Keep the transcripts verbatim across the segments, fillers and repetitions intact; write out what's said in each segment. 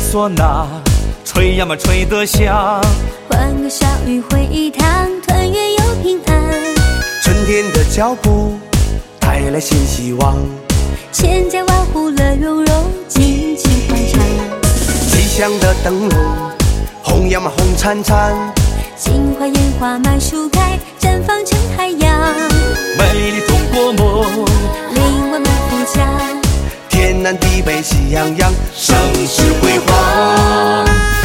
唢呐，吹呀嘛吹得响。 换个小雨回一趟，团圆又平安。 春天的脚步带来新希望， 千家万户乐融融，尽情欢唱。 吉祥的灯笼红呀嘛红灿灿， 金花烟花满树开，绽放成海洋。 美丽中国梦， 令我们富强。 天南地北喜洋洋， 盛世辉煌。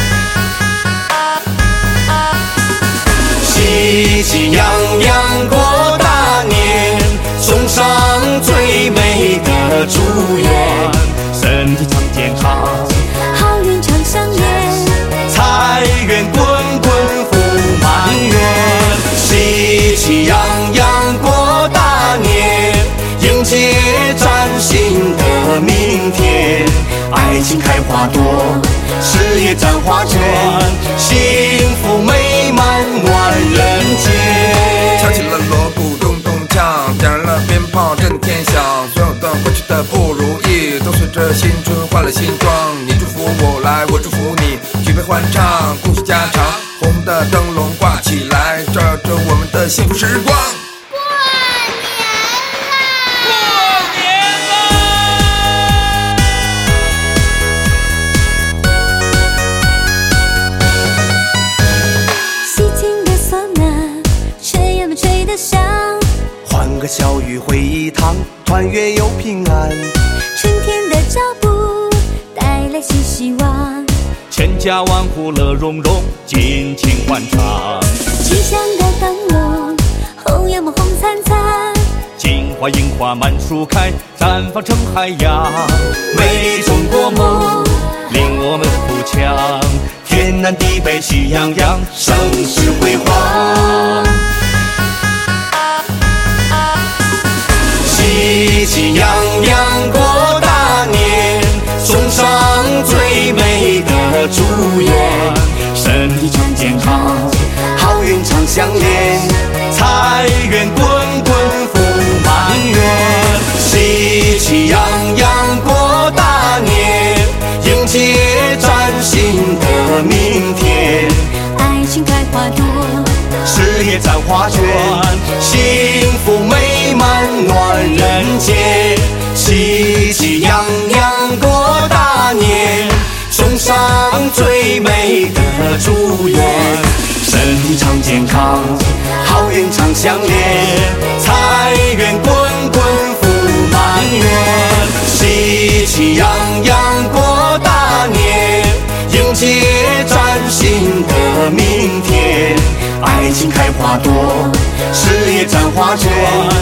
喜气洋洋过大年，送上最美的祝愿，身体常健康， 好运常相连， 财源滚滚福满园。喜气洋洋过大年，迎接崭新的明天。爱情开花朵，事业绽花卷，幸福美满暖人间。 敲起了锣鼓咚咚锵，点燃了鞭炮震天响，所有的过去的不如意都随着新春换了新装。你祝福我来，我祝福你，举杯欢唱，恭喜家常。红的灯笼挂起来，照耀着我们的幸福时光。 换个小雨回一趟，团圆又平安。 春天的脚步带来新希望， 千家万户乐融融，尽情欢唱。 吉祥的灯笼红呀嘛红灿灿， 金花银花满树开，绽放成海洋。美丽中国梦，令我们富强。天南地北喜洋洋，盛世辉煌。喜气洋洋过大年，送上最美的祝愿，身体常健康， 好运常相连， 财源滚滚福满园。喜气洋洋过大年，迎接崭新的明天。 爱情开花朵， 事业绽花卷，幸福美满暖人间。喜气洋洋过大年，送上最美的祝愿，身体常健康， 好运常相连， 财源滚滚福满园。喜气洋洋过大年，迎接崭新的明天。爱情开花朵，事业绽花卷，